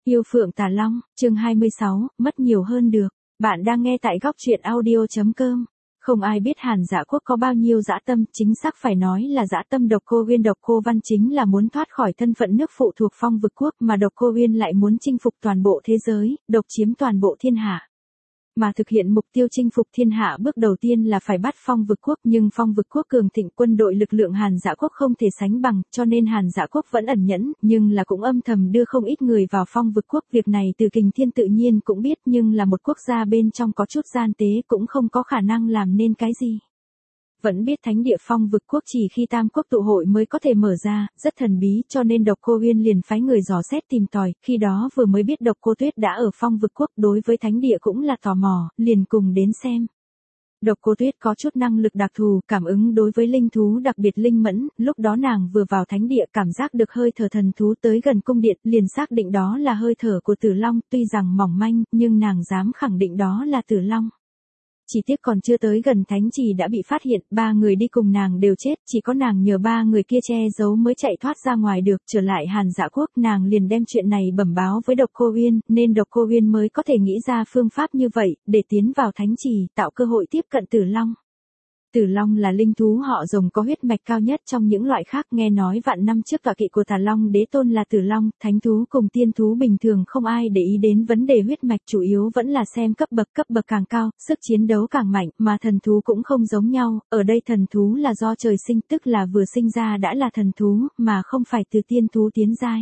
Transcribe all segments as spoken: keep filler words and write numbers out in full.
Yêu Phượng Tà Long, chương hai mươi sáu, mất nhiều hơn được. Bạn đang nghe tại góc truyện audio chấm com. Không ai biết Hàn Dã Quốc có bao nhiêu dã tâm, chính xác phải nói là dã tâm Độc Cô Uyên. Độc Cô Văn chính là muốn thoát khỏi thân phận nước phụ thuộc Phong Vực Quốc, mà Độc Cô Uyên lại muốn chinh phục toàn bộ thế giới, độc chiếm toàn bộ thiên hạ. Mà thực hiện mục tiêu chinh phục thiên hạ bước đầu tiên là phải bắt Phong Vực Quốc, nhưng Phong Vực Quốc cường thịnh, quân đội lực lượng Hàn Dã Quốc không thể sánh bằng, cho nên Hàn Dã Quốc vẫn ẩn nhẫn, nhưng là cũng âm thầm đưa không ít người vào Phong Vực Quốc. Việc này Từ Kình Thiên tự nhiên cũng biết, nhưng là một quốc gia bên trong có chút gian tế cũng không có khả năng làm nên cái gì. Vẫn biết thánh địa Phong Vực Quốc chỉ khi Tam Quốc tụ hội mới có thể mở ra, rất thần bí, cho nên Độc Cô Uyên liền phái người dò xét tìm tòi, khi đó vừa mới biết Độc Cô Tuyết đã ở Phong Vực Quốc, đối với thánh địa cũng là tò mò, liền cùng đến xem. Độc Cô Tuyết có chút năng lực đặc thù, cảm ứng đối với linh thú đặc biệt linh mẫn, lúc đó nàng vừa vào thánh địa cảm giác được hơi thở thần thú tới gần cung điện, liền xác định đó là hơi thở của Tử Long, tuy rằng mỏng manh, nhưng nàng dám khẳng định đó là Tử Long. Chỉ tiếc còn chưa tới gần thánh trì đã bị phát hiện, ba người đi cùng nàng đều chết, chỉ có nàng nhờ ba người kia che giấu mới chạy thoát ra ngoài được. Trở lại Hàn Dã Quốc, nàng liền đem chuyện này bẩm báo với Độc Cô Uyên, nên Độc Cô Uyên mới có thể nghĩ ra phương pháp như vậy, để tiến vào thánh trì, tạo cơ hội tiếp cận Tử Long. Tử Long là linh thú họ Rồng có huyết mạch cao nhất trong những loại khác, nghe nói vạn năm trước tọa kỵ của Tà Long Đế Tôn là Tử Long. Thánh thú cùng tiên thú bình thường không ai để ý đến vấn đề huyết mạch, chủ yếu vẫn là xem cấp bậc, cấp bậc càng cao, sức chiến đấu càng mạnh, mà thần thú cũng không giống nhau, ở đây thần thú là do trời sinh, tức là vừa sinh ra đã là thần thú, mà không phải từ tiên thú tiến giai.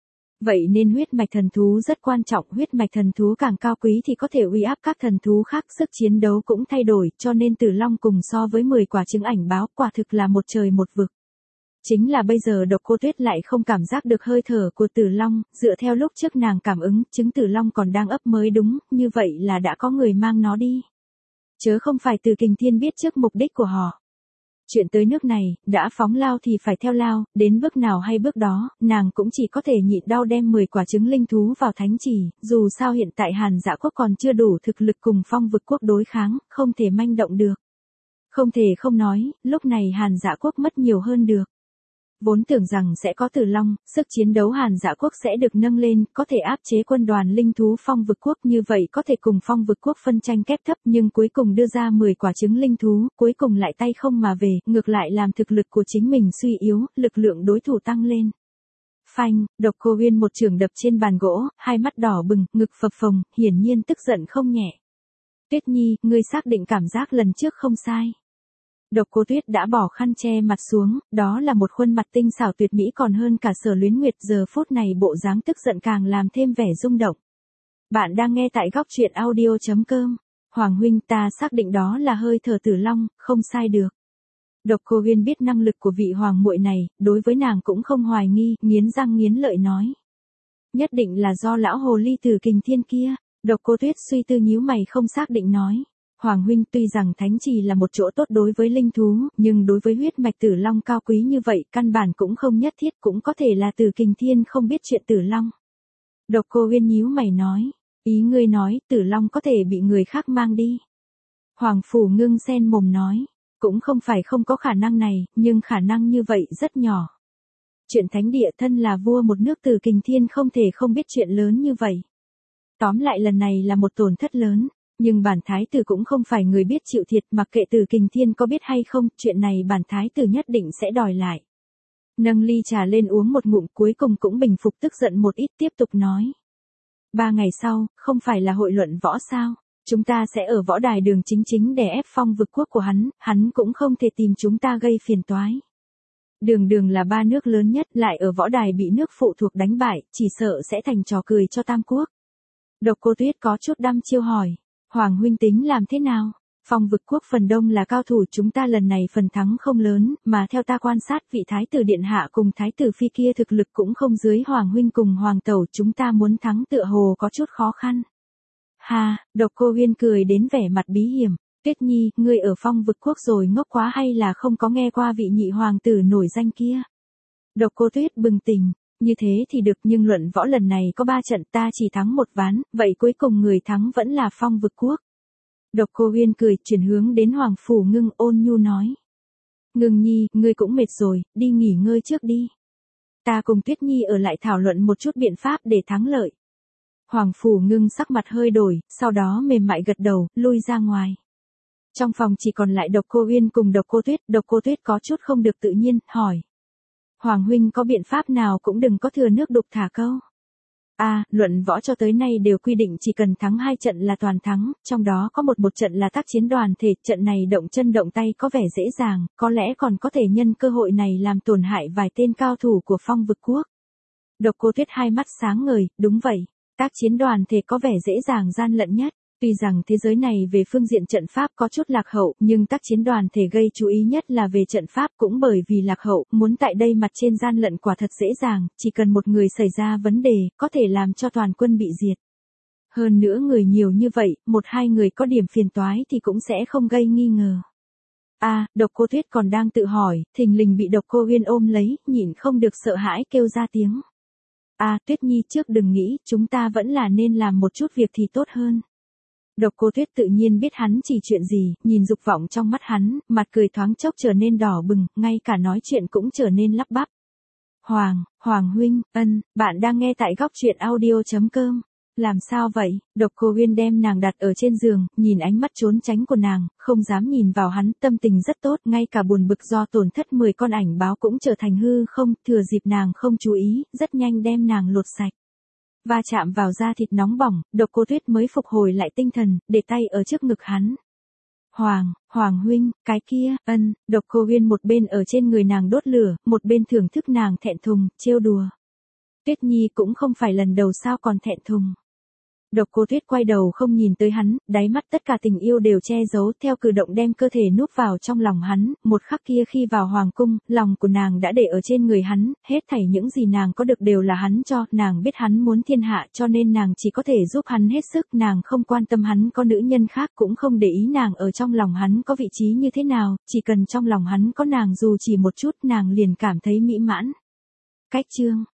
Vậy nên huyết mạch thần thú rất quan trọng, huyết mạch thần thú càng cao quý thì có thể uy áp các thần thú khác, sức chiến đấu cũng thay đổi, cho nên Tử Long cùng so với mười quả trứng ảnh báo, quả thực là một trời một vực. Chính là bây giờ Độc Cô Tuyết lại không cảm giác được hơi thở của Tử Long, dựa theo lúc trước nàng cảm ứng, trứng Tử Long còn đang ấp mới đúng, như vậy là đã có người mang nó đi. Chớ không phải Từ Kình Thiên biết trước mục đích của họ. Chuyện tới nước này, đã phóng lao thì phải theo lao, đến bước nào hay bước đó, nàng cũng chỉ có thể nhịn đau đem mười quả trứng linh thú vào thánh trì, dù sao hiện tại Hàn Dã Quốc còn chưa đủ thực lực cùng Phong Vực Quốc đối kháng, không thể manh động được. Không thể không nói, lúc này Hàn Dã Quốc mất nhiều hơn được. Vốn tưởng rằng sẽ có Tử Long, sức chiến đấu Hàn Dã Quốc sẽ được nâng lên, có thể áp chế quân đoàn linh thú Phong Vực Quốc, như vậy có thể cùng Phong Vực Quốc phân tranh kép thấp, nhưng cuối cùng đưa ra mười quả trứng linh thú, cuối cùng lại tay không mà về, ngược lại làm thực lực của chính mình suy yếu, lực lượng đối thủ tăng lên. Phanh, Độc Cô Uyên một chưởng đập trên bàn gỗ, hai mắt đỏ bừng, ngực phập phồng, hiển nhiên tức giận không nhẹ. Tuyết Nhi, ngươi xác định cảm giác lần trước không sai. Độc Cô Tuyết đã bỏ khăn che mặt xuống, đó là một khuôn mặt tinh xảo tuyệt mỹ còn hơn cả Sở Luyến Nguyệt, giờ phút này bộ dáng tức giận càng làm thêm vẻ rung động. Bạn đang nghe tại góc truyện audio chấm com. Hoàng huynh, ta xác định đó là hơi thở Tử Long, không sai được. Độc Cô Uyên biết năng lực của vị hoàng muội này, đối với nàng cũng không hoài nghi, nghiến răng nghiến lợi nói. Nhất định là do lão hồ ly Từ Kình Thiên kia. Độc Cô Tuyết suy tư nhíu mày không xác định nói. Hoàng huynh, tuy rằng thánh trì là một chỗ tốt đối với linh thú, nhưng đối với huyết mạch Tử Long cao quý như vậy, căn bản cũng không nhất thiết, cũng có thể là Từ Kình Thiên không biết chuyện Tử Long. Độc Cô Uyên nhíu mày nói, ý ngươi nói, Tử Long có thể bị người khác mang đi. Hoàng Phủ Ngưng sen mồm nói, cũng không phải không có khả năng này, nhưng khả năng như vậy rất nhỏ. Chuyện thánh địa, thân là vua một nước Từ Kình Thiên không thể không biết chuyện lớn như vậy. Tóm lại lần này là một tổn thất lớn. Nhưng bản thái tử cũng không phải người biết chịu thiệt, mặc kệ Từ Kình Thiên có biết hay không, chuyện này bản thái tử nhất định sẽ đòi lại. Nâng ly trà lên uống một ngụm, cuối cùng cũng bình phục tức giận một ít, tiếp tục nói. Ba ngày sau, không phải là hội luận võ sao? Chúng ta sẽ ở võ đài Đường chính chính để ép Phong Vực Quốc của hắn, hắn cũng không thể tìm chúng ta gây phiền toái. Đường Đường là ba nước lớn nhất, lại ở võ đài bị nước phụ thuộc đánh bại, chỉ sợ sẽ thành trò cười cho Tam Quốc. Độc Cô Tuyết có chút đăm chiêu hỏi. Hoàng huynh tính làm thế nào? Phong Vực Quốc phần đông là cao thủ, chúng ta lần này phần thắng không lớn, mà theo ta quan sát vị thái tử điện hạ cùng thái tử phi kia thực lực cũng không dưới Hoàng huynh cùng Hoàng tẩu, chúng ta muốn thắng tựa hồ có chút khó khăn. Ha, Độc Cô Uyên cười đến vẻ mặt bí hiểm. Tuyết Nhi, ngươi ở Phong Vực Quốc rồi ngốc quá hay là không có nghe qua vị nhị hoàng tử nổi danh kia? Độc Cô Tuyết bừng tỉnh. Như thế thì được, nhưng luận võ lần này có ba trận, ta chỉ thắng một ván, vậy cuối cùng người thắng vẫn là Phong Vực Quốc. Độc Cô Uyên cười, chuyển hướng đến Hoàng Phủ Ngưng, ôn nhu nói. Ngưng Nhi, ngươi cũng mệt rồi, đi nghỉ ngơi trước đi. Ta cùng Tuyết Nhi ở lại thảo luận một chút biện pháp để thắng lợi. Hoàng Phủ Ngưng sắc mặt hơi đổi, sau đó mềm mại gật đầu, lui ra ngoài. Trong phòng chỉ còn lại Độc Cô Uyên cùng Độc Cô Tuyết, Độc Cô Tuyết có chút không được tự nhiên, hỏi. Hoàng huynh có biện pháp nào cũng đừng có thừa nước đục thả câu. À, luận võ cho tới nay đều quy định chỉ cần thắng hai trận là toàn thắng, trong đó có một một trận là tác chiến đoàn thể, trận này động chân động tay có vẻ dễ dàng, có lẽ còn có thể nhân cơ hội này làm tổn hại vài tên cao thủ của Phong Vực Quốc. Độc Cô Tuyết hai mắt sáng ngời, đúng vậy, tác chiến đoàn thể có vẻ dễ dàng gian lận nhất. Tuy rằng thế giới này về phương diện trận pháp có chút lạc hậu, nhưng tác chiến đoàn thể gây chú ý nhất là về trận pháp, cũng bởi vì lạc hậu, muốn tại đây mặt trên gian lận quả thật dễ dàng, chỉ cần một người xảy ra vấn đề, có thể làm cho toàn quân bị diệt. Hơn nữa người nhiều như vậy, một hai người có điểm phiền toái thì cũng sẽ không gây nghi ngờ. À, Độc Cô Tuyết còn đang tự hỏi, thình lình bị Độc Cô Uyên ôm lấy, nhịn không được sợ hãi kêu ra tiếng. À, Tuyết Nhi trước đừng nghĩ, chúng ta vẫn là nên làm một chút việc thì tốt hơn. Độc Cô Tuyết tự nhiên biết hắn chỉ chuyện gì, nhìn dục vọng trong mắt hắn, mặt cười thoáng chốc trở nên đỏ bừng, ngay cả nói chuyện cũng trở nên lắp bắp. Hoàng, Hoàng huynh, ân, bạn đang nghe tại góc truyện audio chấm com. Làm sao vậy? Độc Cô Uyên đem nàng đặt ở trên giường, nhìn ánh mắt trốn tránh của nàng, không dám nhìn vào hắn, tâm tình rất tốt, ngay cả buồn bực do tổn thất mười con ảnh báo cũng trở thành hư không, thừa dịp nàng không chú ý, rất nhanh đem nàng lột sạch. Va chạm vào da thịt nóng bỏng, Độc Cô Tuyết mới phục hồi lại tinh thần, để tay ở trước ngực hắn. Hoàng, Hoàng huynh, cái kia, ân, Độc Cô Uyên một bên ở trên người nàng đốt lửa, một bên thưởng thức nàng thẹn thùng, trêu đùa. Tuyết Nhi cũng không phải lần đầu sao còn thẹn thùng. Độc Cô Tuyết quay đầu không nhìn tới hắn, đáy mắt tất cả tình yêu đều che giấu, theo cử động đem cơ thể núp vào trong lòng hắn, một khắc kia khi vào hoàng cung, lòng của nàng đã để ở trên người hắn, hết thảy những gì nàng có được đều là hắn cho, nàng biết hắn muốn thiên hạ cho nên nàng chỉ có thể giúp hắn hết sức, nàng không quan tâm hắn có nữ nhân khác cũng không để ý nàng ở trong lòng hắn có vị trí như thế nào, chỉ cần trong lòng hắn có nàng dù chỉ một chút nàng liền cảm thấy mỹ mãn. Cách chương